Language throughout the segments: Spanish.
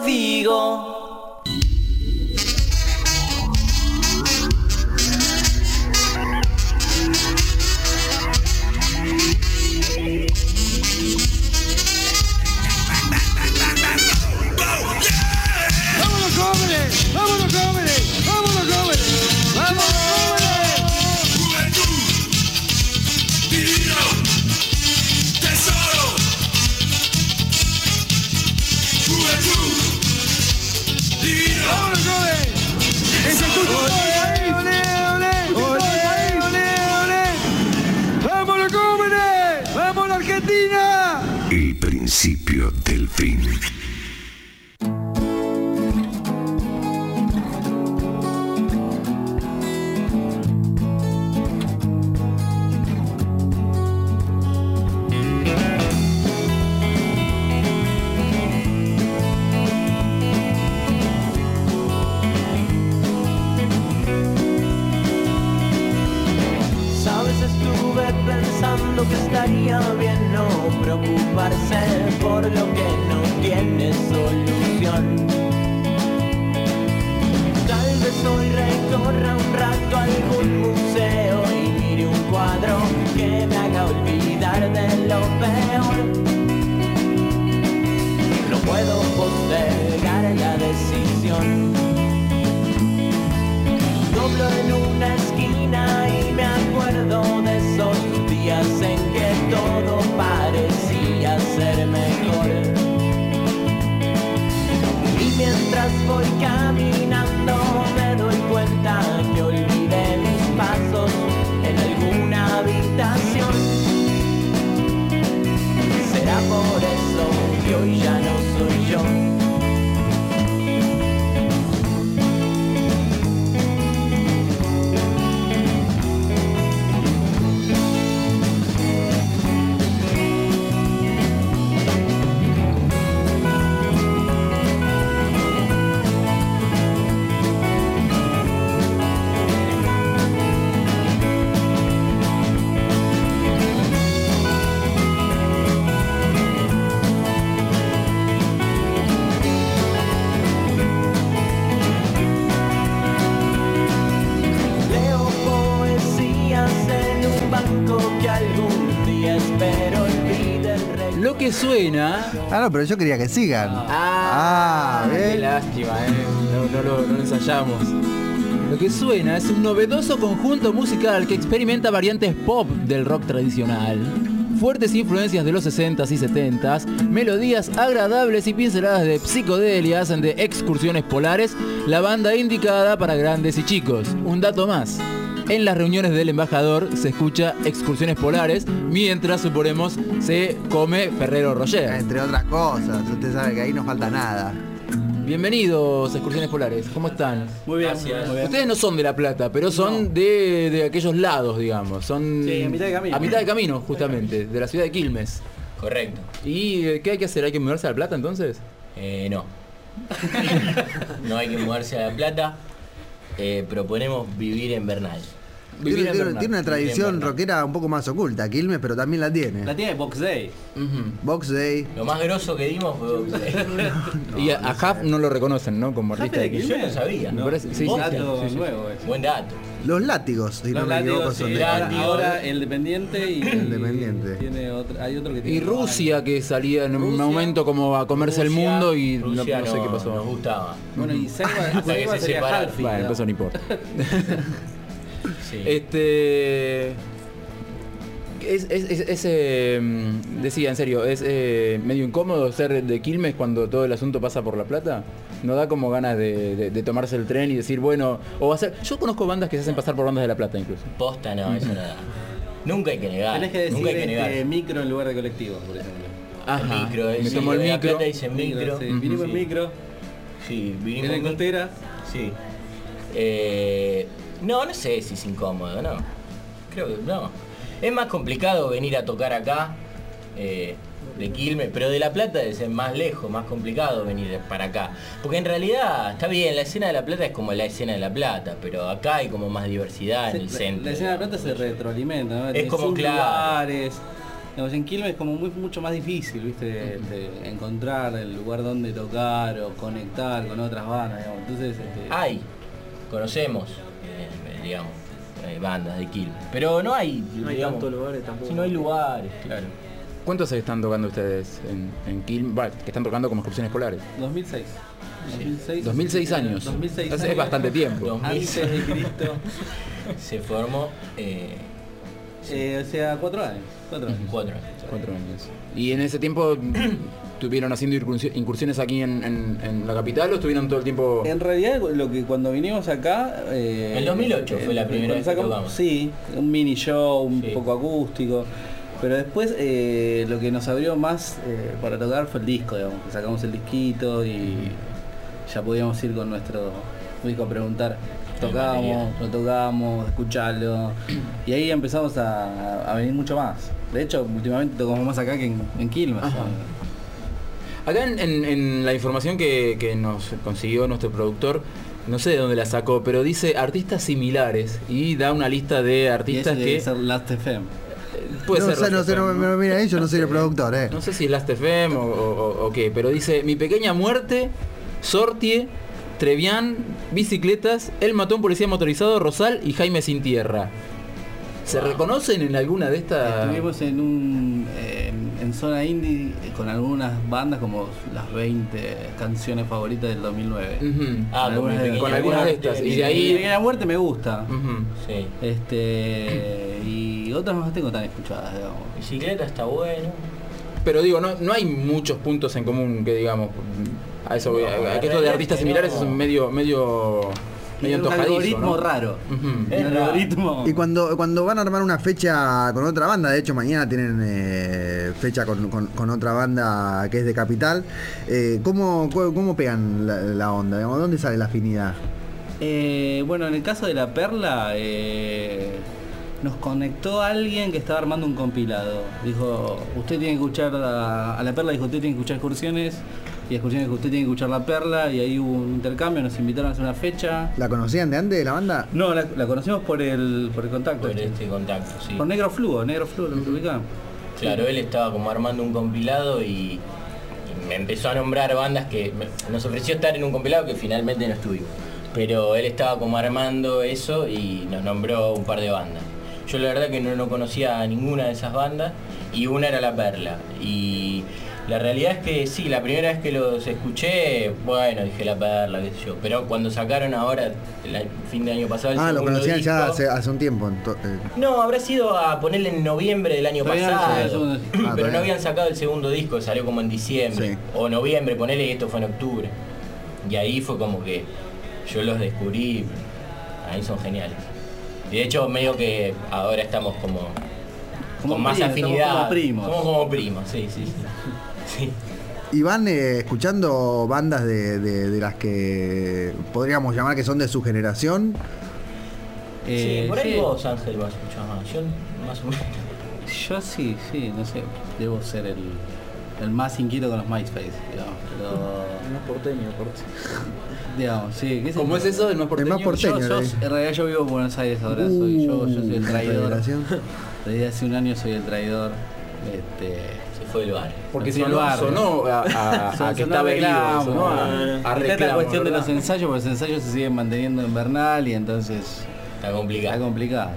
digo. El principio del fin. Sabes, estuve pensando que estaría bien no preocuparse por lo que no tiene solución. Tal vez hoy recorra un rato algún museo y mire un cuadro que me haga olvidar de lo peor. No puedo postergar la decisión. Doblo en una esquina y me acuerdo de esos días en que todo parecía ser mejor. Y mientras voy caminando me doy cuenta que olvidé mis pasos en alguna habitación. Será por eso que hoy ya no soy yo. Lo que suena... Ah, no, pero yo quería que sigan. Qué bien. lástima, no lo ensayamos. Lo que suena es un novedoso conjunto musical que experimenta variantes pop del rock tradicional, fuertes influencias de los 60s y 70s, melodías agradables y pinceladas de psicodelia hacen de Excursiones Polares la banda indicada para grandes y chicos. Un dato más. En las reuniones del embajador se escucha Excursiones Polares, mientras, suponemos, se come Ferrero Rocher. Entre otras cosas, usted sabe que ahí no falta nada. Bienvenidos a Excursiones Polares, ¿cómo están? Muy bien, gracias. Muy bien. Ustedes no son de La Plata, pero son de aquellos lados, digamos. Son Sí, a mitad de camino. A mitad de camino, justamente, de la ciudad de Quilmes. Correcto. ¿Y qué hay que hacer? ¿Hay que mudarse a La Plata entonces? No. No hay que mudarse a La Plata. Proponemos vivir en Bernal. Tiene una tradición rockera un poco más oculta, Quilmes, pero también la tiene. La tiene Box Day. Box Day. Lo más grosso que dimos fue Box Day. Y a Huff no lo reconocen, ¿no? Como artista de Quilmes. Yo no sabía. Me parece- sí, Un sí, dato sí, sí. nuevo. Buen dato. Los látigos, si no Los me equivoco, látigos, son sí, de ahora el Dependiente y El Dependiente. Tiene otro, hay otro que tiene Y Rusia, que salía en un Rusia. momento como a comerse el mundo y Rusia no sé qué pasó. Nos gustaba. Bueno, y Seiba Hasta que se sería separaron. Halfie. Bueno, ¿no? eso no importa. Sí. Decía, en serio, es medio incómodo ser de Quilmes cuando todo el asunto pasa por La Plata. No da como ganas de tomarse el tren y decir, bueno, o hacer... Yo conozco bandas que se hacen pasar por bandas de La Plata incluso. Posta no, eso no da. Nunca hay que negar. Tenés que decir Nunca hay que negar. micro en lugar de colectivo, por ejemplo. Ajá, Micro, me sí, tomo el en La micro. Plata dicen micro. Sí, vinimos en Sí. micro, Sí, vinimos en costera. Sí. No sé si es incómodo, no. Creo que no. Es más complicado venir a tocar acá, de Quilmes, pero de La Plata debe ser más lejos, más complicado venir para acá. Porque en realidad, está bien, la escena de La Plata es como la escena de La Plata, pero acá hay como más diversidad en el centro. La escena de La Plata se retroalimenta, ¿no? Es Tiene como sus claro. lugares, Digamos, en Quilmes es como mucho más difícil, ¿viste? De encontrar el lugar donde tocar o conectar con otras bandas, digamos. Entonces, conocemos, digamos, bandas de Quilmes, pero no hay, No hay digamos, tantos lugares tampoco. si no hay lugares, claro. ¿Cuántos están tocando ustedes en Quilmes? Bueno, que están tocando como excursiones escolares. 2006. 2006 años. 2006 Es años. bastante tiempo. Antes de Cristo. Se formó O sea, 4 años. 4 años. 4 años. 4 años. ¿Y en ese tiempo estuvieron haciendo incursiones aquí en la capital o estuvieron todo el tiempo...? En realidad, lo que cuando vinimos acá... El 2008 fue la primera vez que tocamos. Sí, un mini show, un Sí. poco acústico. Pero después lo que nos abrió más para tocar fue el disco, digamos. Que sacamos el disquito y ya podíamos ir con nuestro disco a preguntar. Tocábamos, no tocábamos, escucharlo. Y ahí empezamos a venir mucho más. De hecho, últimamente tocamos más acá que en Quilmes. Ajá. Acá en la información que nos consiguió nuestro productor, no sé de dónde la sacó, pero dice artistas similares y da una lista de Y artistas ese debe que... ser Last FM. Puede no ser sé, Last FM, no me mira ahí, yo no soy el productor, No sé si es Last FM o qué, pero dice Mi Pequeña Muerte, Sortie, Trevián, Bicicletas, El Matón Policía Motorizado, Rosal y Jaime Sin Tierra. ¿Se reconocen en alguna de estas? Estuvimos en zona indie con algunas bandas como las 20 canciones favoritas del 2009. Ujú. Con algunas de estas. Y de ahí... La muerte me gusta. Ujú. Sí. Y otras no las tengo tan escuchadas, digamos. Bicicleta está bueno. Pero digo, no hay muchos puntos en común que digamos, a eso voy, a que esto de artistas similares es medio Tiene un antojadizo, algoritmo ¿no? raro. Ujú. Un Es raro. algoritmo. Y cuando van a armar una fecha con otra banda, de hecho mañana tienen fecha con otra banda que es de Capital, ¿cómo pegan la onda? Digamos, ¿dónde sale la afinidad? Bueno, en el caso de La Perla, nos conectó alguien que estaba armando un compilado. Dijo, usted tiene que escuchar a La Perla, dijo, usted tiene que escuchar excursiones, y excursiones que usted tiene que escuchar La Perla, y ahí hubo un intercambio, nos invitaron a hacer una fecha. ¿La conocían de antes de la banda? No, la conocimos por el contacto. Por este contacto, sí. Por Negro Fluo, lo ubicaba. Claro, él estaba como armando un compilado y me empezó a nombrar bandas que nos ofreció estar en un compilado que finalmente no estuvimos. Pero él estaba como armando eso y nos nombró un par de bandas. Yo la verdad que no conocía a ninguna de esas bandas y una era La Perla. Y la realidad es que sí, la primera vez que los escuché, bueno, dije La Perla, qué sé yo. Pero cuando sacaron ahora, el fin de año pasado, el Lo segundo conocían ya disco, hace un tiempo. no, habrá sido a ponerle en noviembre del año Todavía no pasado. salió el segundo disco. Pero todavía. no habían sacado el segundo disco, salió como en diciembre. Sí. O noviembre, ponele, y esto fue en octubre. Y ahí fue como que yo los descubrí, ahí son geniales. Y de hecho medio que ahora estamos como con más primos, afinidad. somos como primos. Somos como primos, sí. Sí. ¿Y van escuchando bandas de las que podríamos llamar que son de su generación? Sí, por ahí sí. vos, Ángel, vas a escuchar más. Yo más o menos. Yo sí, no sé, debo ser el más inquieto con los MySpace, digamos, pero... No es porteño, digamos, sí, ¿qué ¿Cómo es eso? ¿El más porteño? más porteño. Yo, ahí. en realidad yo vivo en Buenos Aires ahora, yo soy el la traidor. federación. Desde hace un año soy el traidor. Se fue del bar. Porque Sí, el sonó barrio. a que Sonó estaba herido, reclamo, sonó a Está esta reclamo, cuestión de ¿verdad? los ensayos, porque los ensayos se siguen manteniendo en Bernal y entonces Está está complicado. complicado.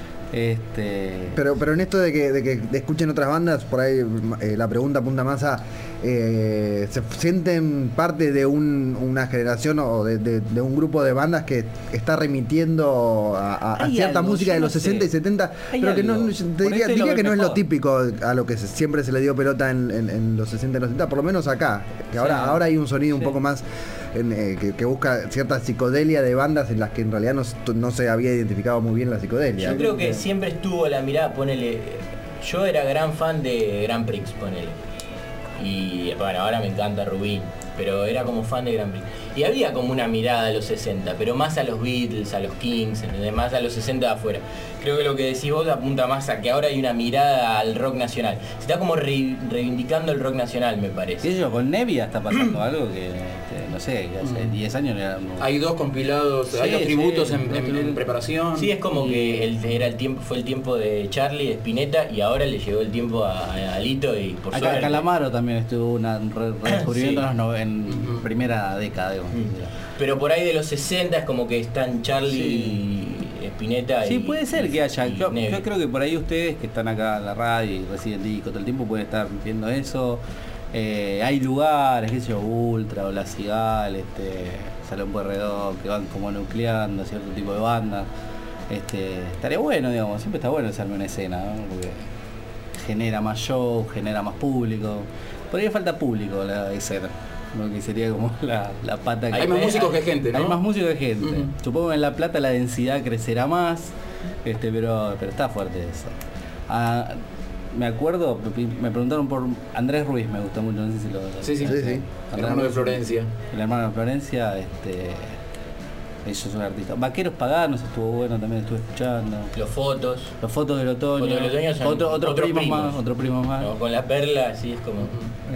Pero en esto de que escuchen otras bandas, por ahí la pregunta apunta más a ¿se sienten parte de una generación o de un grupo de bandas que está remitiendo a Hay cierta algo, música yo de no los sé. 60 y 70? Hay Pero que no, algo. te Por diría este lo que ves no es lo mejor. típico a lo que siempre se le dio pelota en los 60 y los 70, por lo menos acá. Que ahora hay un sonido un poco más que busca cierta psicodelia de bandas en las que en realidad no se había identificado muy bien la psicodelia. Yo creo que siempre estuvo la mirada, ponele. Yo era gran fan de Grand Prix, ponele. Y bueno, ahora me encanta Rubín, pero era como fan de Grand Prix. Y había como una mirada a los 60, pero más a los Beatles, a los Kings, ¿entendés? Más a los 60 de afuera. Creo que lo que decís vos apunta más a que ahora hay una mirada al rock nacional. Se está como reivindicando el rock nacional, me ¿Qué parece. sé yo? Con Nevia está pasando algo que... no sé, hace 10 años era Hay 2 compilados, hay 2 tributos en preparación. Sí, es como que fue el tiempo de Charlie, de Spinetta, y ahora le llegó el tiempo a Lito y por acá suerte. Calamaro también estuvo un redescubrimiento en primera década, digamos. Pero por ahí de los 60 es como que están Charlie, Spinetta Sí, y puede ser que haya. Yo Neville. creo que por ahí ustedes que están acá en la radio y reciben disco todo el tiempo pueden estar viendo eso. Hay lugares, qué sé yo, Ultra o La Cigal, Salón Pueyrredón, que van como nucleando cierto tipo de bandas. Estaría bueno, digamos, siempre está bueno hacerme una escena, ¿no? Porque genera más show, genera más público. Por ahí falta público la escena, ¿no? Que sería como la pata que... Hay más músicos que gente, ¿no? Hay más músicos que gente. Supongo que en La Plata la densidad crecerá más, pero está fuerte eso. Me acuerdo, me preguntaron por Andrés Ruiz, me gustó mucho, no sé si lo... Sí. Andrés Hermano de Florencia. El hermano de Florencia, ellos son artistas. Vaqueros Paganos estuvo bueno, también estuve escuchando. Los fotos. Los Fotos del Otoño. Fotos del Otoño son otros primos más. No, con la perla, así es como...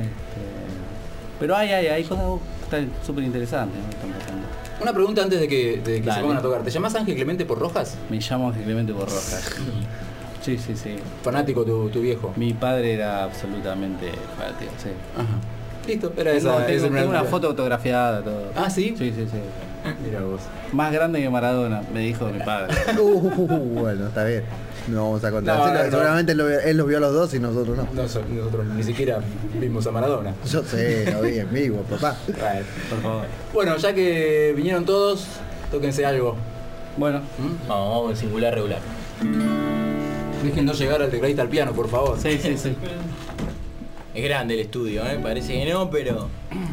Pero hay cosas que están súper interesantes, ¿no? Están pasando. Una pregunta antes de que se Dale. pongan a tocar. ¿Te llamas Ángel Clemente por Rojas? Me llamo Ángel Clemente por Rojas. Sí. Fanático tu viejo. Mi padre era absolutamente fanático, sí. Ajá. Listo, era Tengo una foto autografiada, todo. Ah, ¿sí? Sí. Mira vos. Más grande que Maradona, me dijo mi padre. Bueno, está bien. No vamos a contar. No, Sí, no. seguramente él los vio a los dos y nosotros no. Nosotros ni siquiera vimos a Maradona. Yo sé, lo vi en vivo, papá. Bueno, Por favor. Bueno, ya que vinieron todos, tóquense algo. Bueno, Vamos en singular regular. Dejen no llegar al tecladista al piano, por favor. sí. Es grande el estudio, parece que no, pero...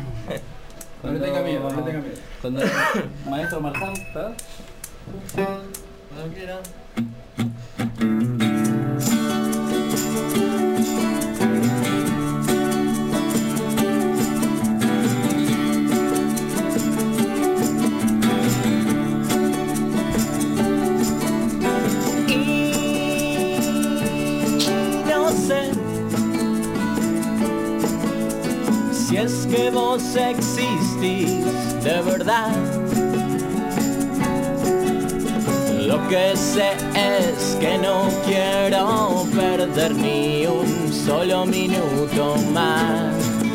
No le tenga miedo, no le tenga miedo. Cuando el maestro Marján, ¿está? No sé si es que vos existís de verdad. Lo que sé es que no quiero perder ni un solo minuto más.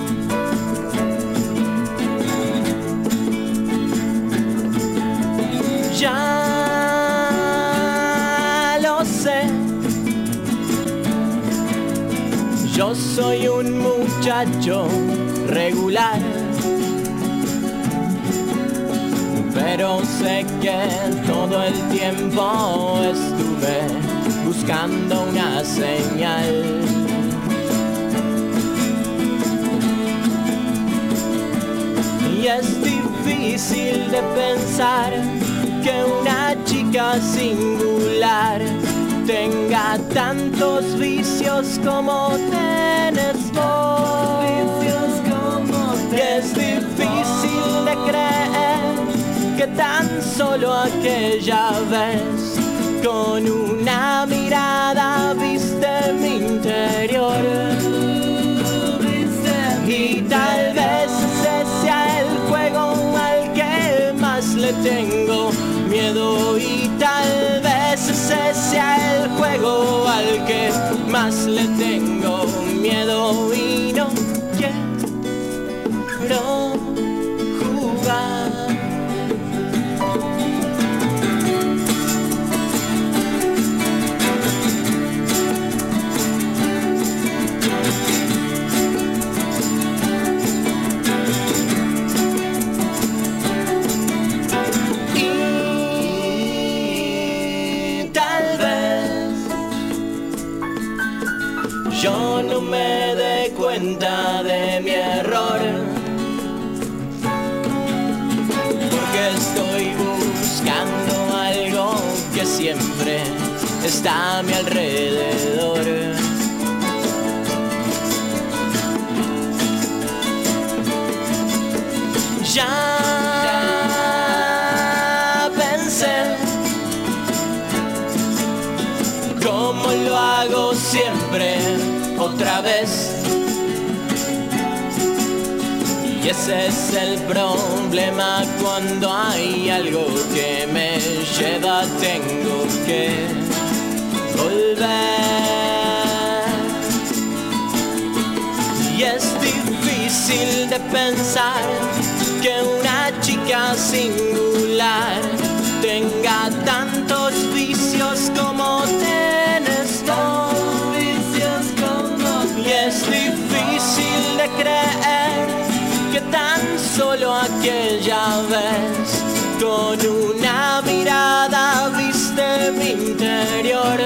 Ya lo sé. Yo soy un muchacho regular, pero sé que todo el tiempo estuve buscando una señal. Y es difícil de pensar que una chica singular tenga tantos vicios como tenés vos. Y es difícil de creer que tan solo aquella vez con una mirada viste mi interior. Y tal vez ese sea el juego al que más le tengo miedo. Y tal vez ese sea el juego al que más le tengo miedo. Y no quiero jugar. Yo no me dé cuenta de mi error, porque estoy buscando algo que siempre está a mi alrededor. Ya pensé cómo lo hago siempre, otra vez. Y ese es el problema cuando hay algo que me lleva, tengo que volver. Y es difícil de pensar que una chica singular tenga tantos vicios como tienes tú. Y es difícil de creer que tan solo aquella vez con una mirada viste mi interior.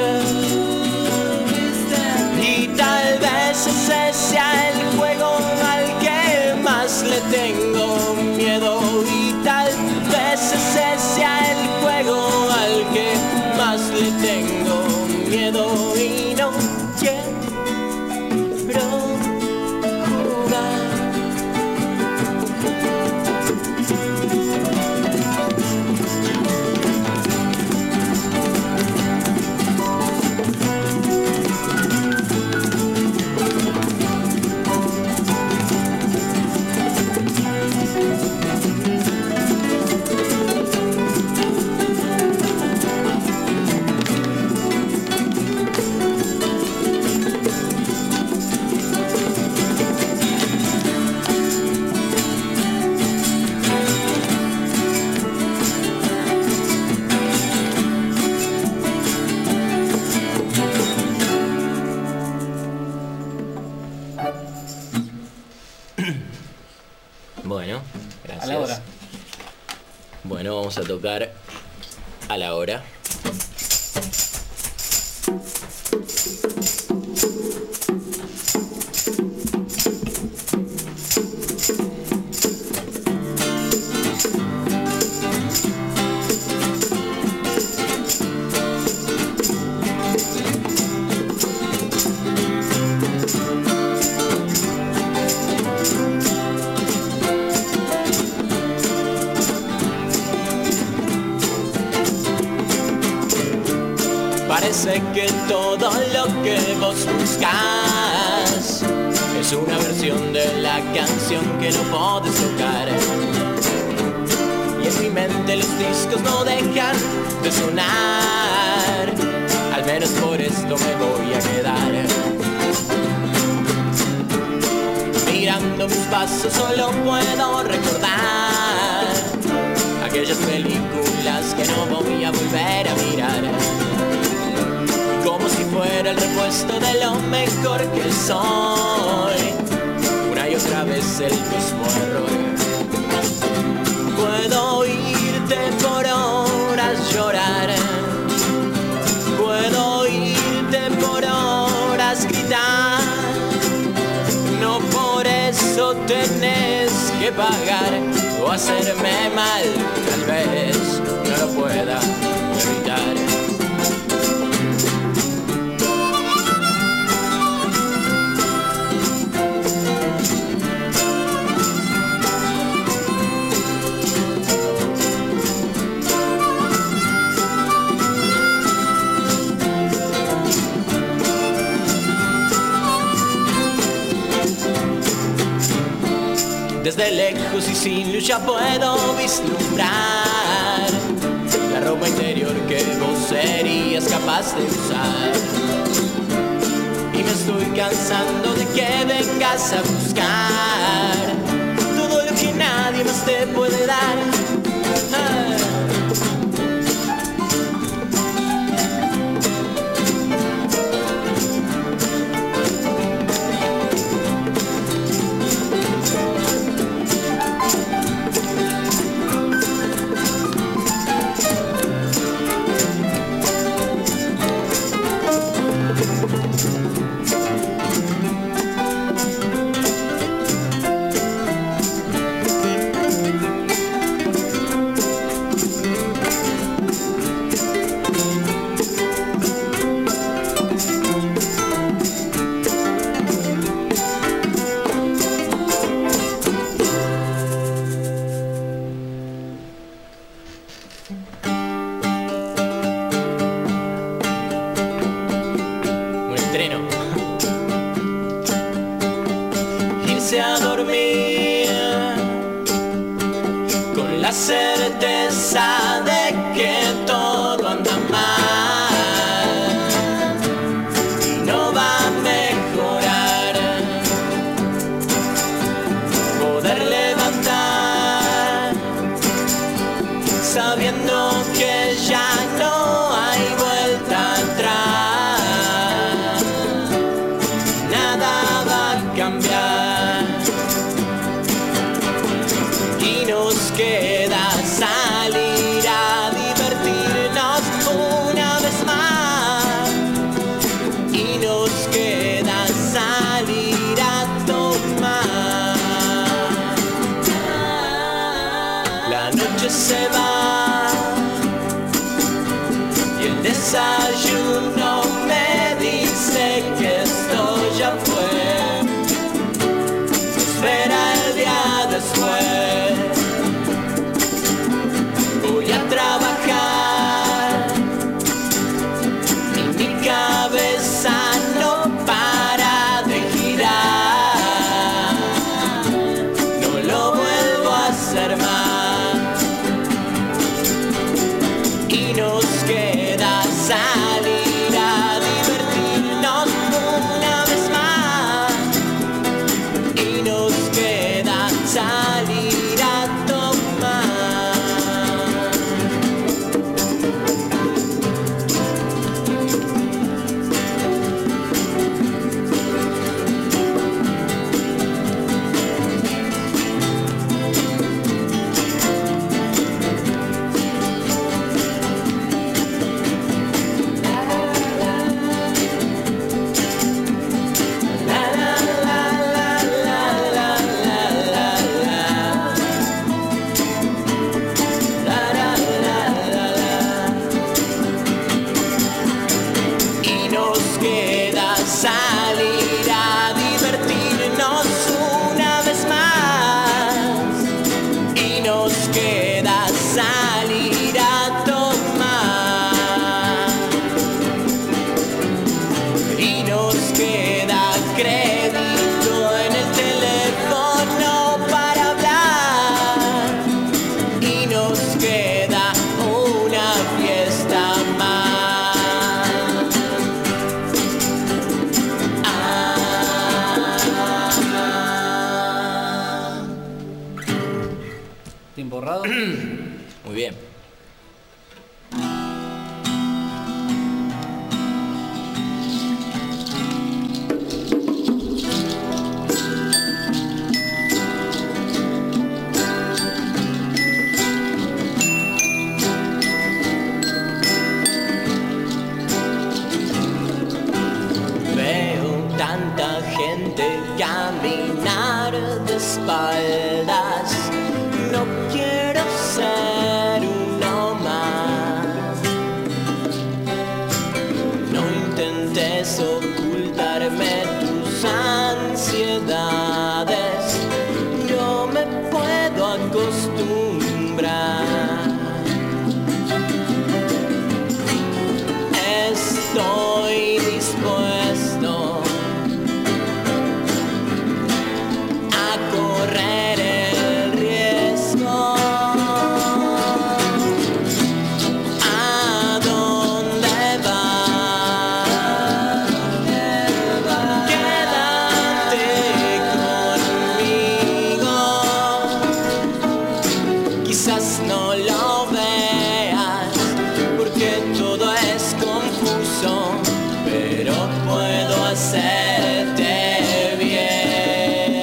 Y tal vez ese sea el juego al que más le tengo miedo. Y tal vez ese sea el juego al que más le tengo miedo. Y no quiero jugar. Bueno, gracias. A la hora. Bueno, vamos a tocar a la hora. Parece que todo lo que vos buscas es una versión de la canción que no podés tocar. Y en mi mente los discos no dejan de sonar. Al menos por esto me voy a quedar. Mirando mis pasos solo puedo recordar aquellas películas que no voy a volver a mirar. Como si fuera el repuesto de lo mejor que soy, una y otra vez el mismo error. Puedo oírte por horas llorar, puedo oírte por horas gritar. No por eso tenés que pagar o hacerme mal, tal vez no lo pueda evitar. Desde lejos y sin luz ya puedo vislumbrar la ropa interior que vos serías capaz de usar. Y me estoy cansando de que vengas a buscar todo lo que nadie más te puede dar. la certeza de que todo anda mal y no va a mejorar. Poder levantar sabiendo que ya no hay vuelta atrás, nada va a cambiar y nos queda salir a divertirnos una vez más y nos queda salir a tomar. La noche se va y el desayuno me dice que esto ya fue. Espera el día después. Voy a trabajar y mi cabeza no para de girar. No lo vuelvo a hacer más y nos queda salir a divertirnos una vez más y nos queda salir a tomar. Y nos queda salir a divertirnos una vez más y nos queda salir a tomar y nos queda crédito en el teléfono para hablar y nos queda una fiesta más. Tiempo ahorrado. Muy bien. Veo tanta gente caminar de espaldas. No quiero ser uno más. No intentes ocultarme tus ansiedades. Yo me puedo acostumbrar. Estoy dispuesto a correr el riesgo. ¿A dónde vas? Quédate conmigo. Quizás no lo veas porque todo es confuso, pero puedo hacerte bien.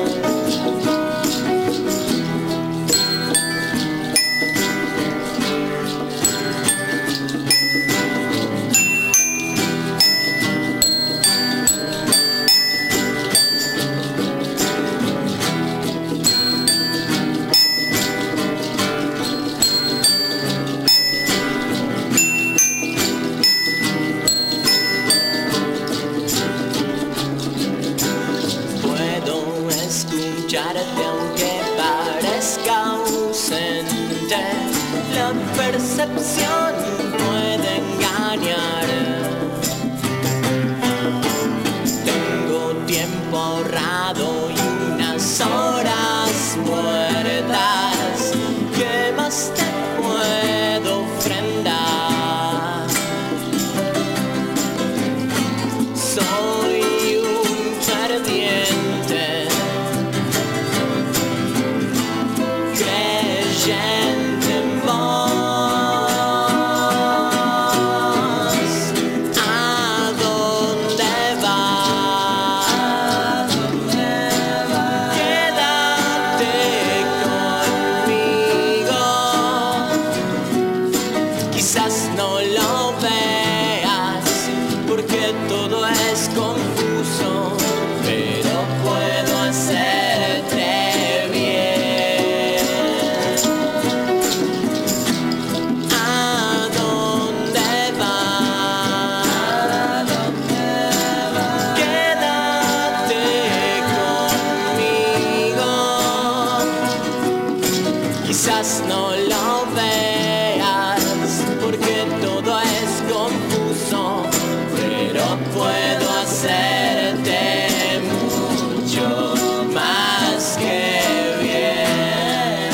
percepción puede engañar. Tengo tiempo ahorrado y unas horas muertas que creyente en vos. ¿A dónde vas? Quédate conmigo. Quizás no lo veas porque todo es confuso, pero puedo hacerte bien. ¿A dónde vas? Quédate conmigo. Quizás no lo veas porque todo es confuso, pero puedo hacerte mucho más que bien.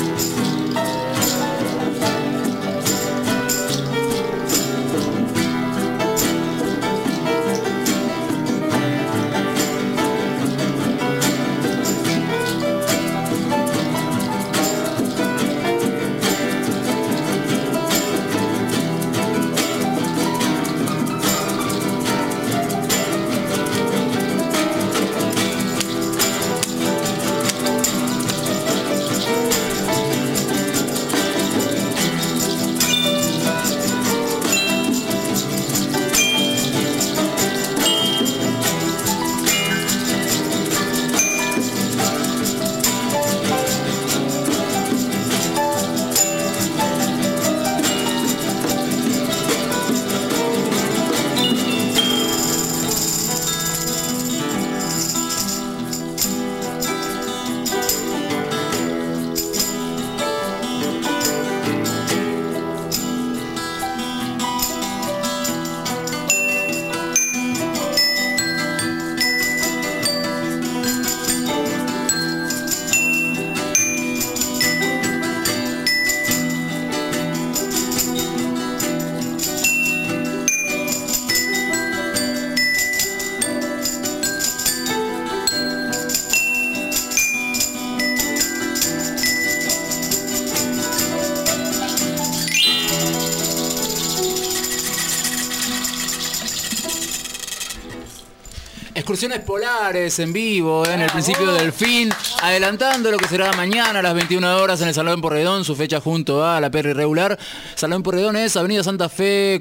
Excursiones polares en vivo, en el principio del fin, adelantando lo que será mañana a las 21 horas en el Salón Porredón, su fecha junto a la PR Regular. Salón Porredón es Avenida Santa Fe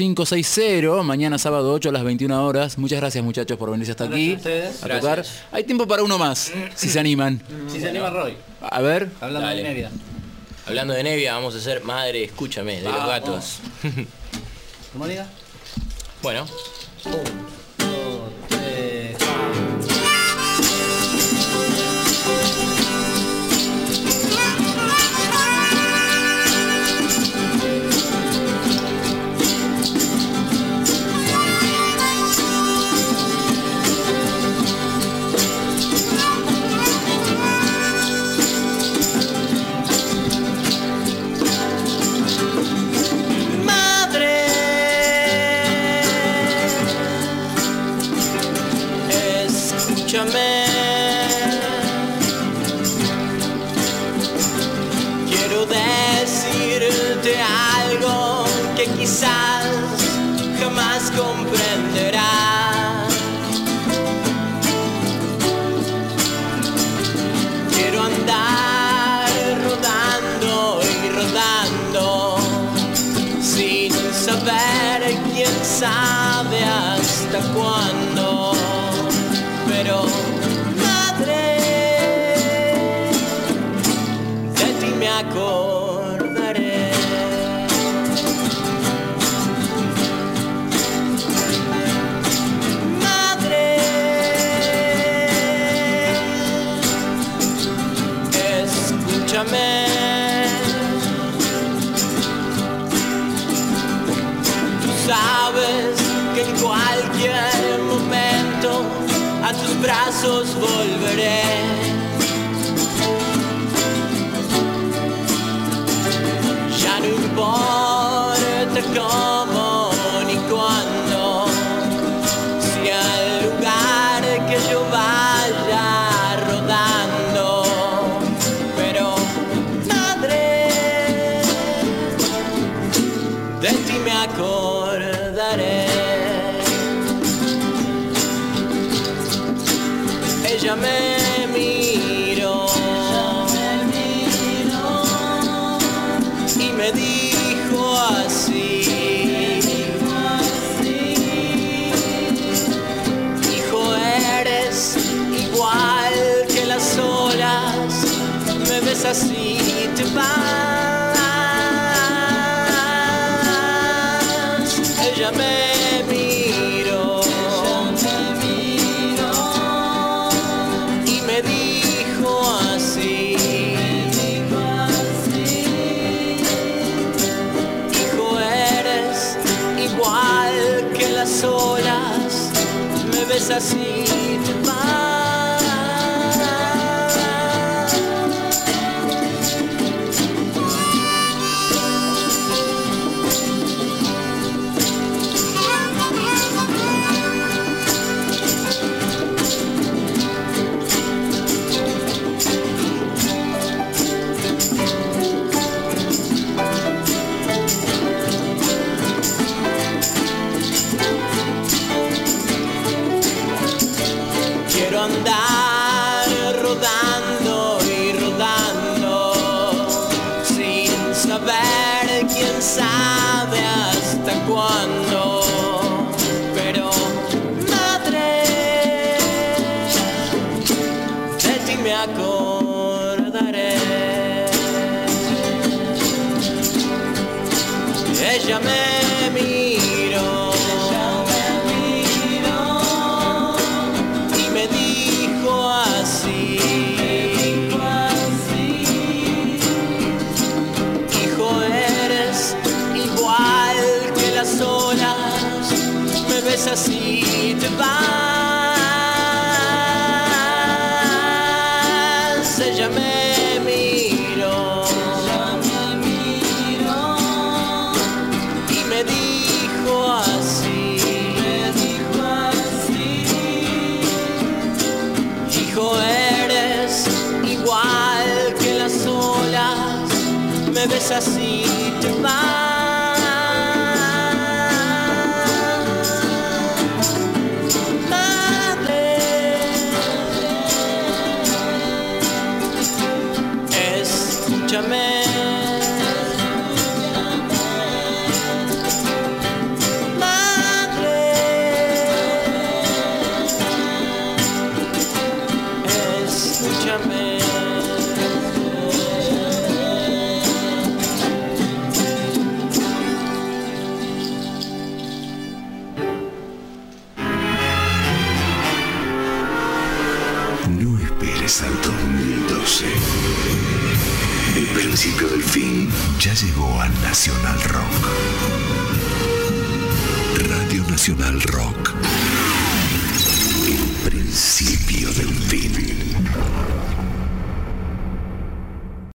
4560, mañana sábado 8 a las 21 horas. Muchas gracias, muchachos, por venirse hasta aquí a tocar. Hay tiempo para uno más, si se animan. Si se anima Roy. A ver. Hablando Dale. de Nevia. Hablando de Nevia, vamos a hacer Madre, escúchame, de los gatos. ¿Cómo diga? Bueno, 1, 2, 3, Madre, escúchame. Quiero decirte algo que quizás jamás comprenderás. Quiero andar rodando y rodando sin saber quién sabe hasta cuándo. Pero madre, de ti me acordaré. Madre, escúchame. Tú sabes que en cualquier momento a tus brazos volveré. Ya no importa cómo ni cuándo, si al lugar que yo vaya rodando. Pero madre, acordaré. Ella me miró y me dijo así: hijo, eres igual que las olas, me ves así, te vas. Ella me miró y me dijo así: hijo, eres igual que las olas, me ves así, te vas. Andar rodando y rodando sin saber, quién sabe hasta cuándo. Pero madre, de ti me acordaré. Ella me miró y me dijo así: hijo, eres igual que las olas, me ves así, te vas. Ella me miró y me dijo así: hijo, eres igual que las olas, me ves así, te vas. Madre, escúchame. Escúchame. No esperes al 2012. El principio del fin ya llegó a Nacional Rock. Radio Nacional Rock. El principio del fin.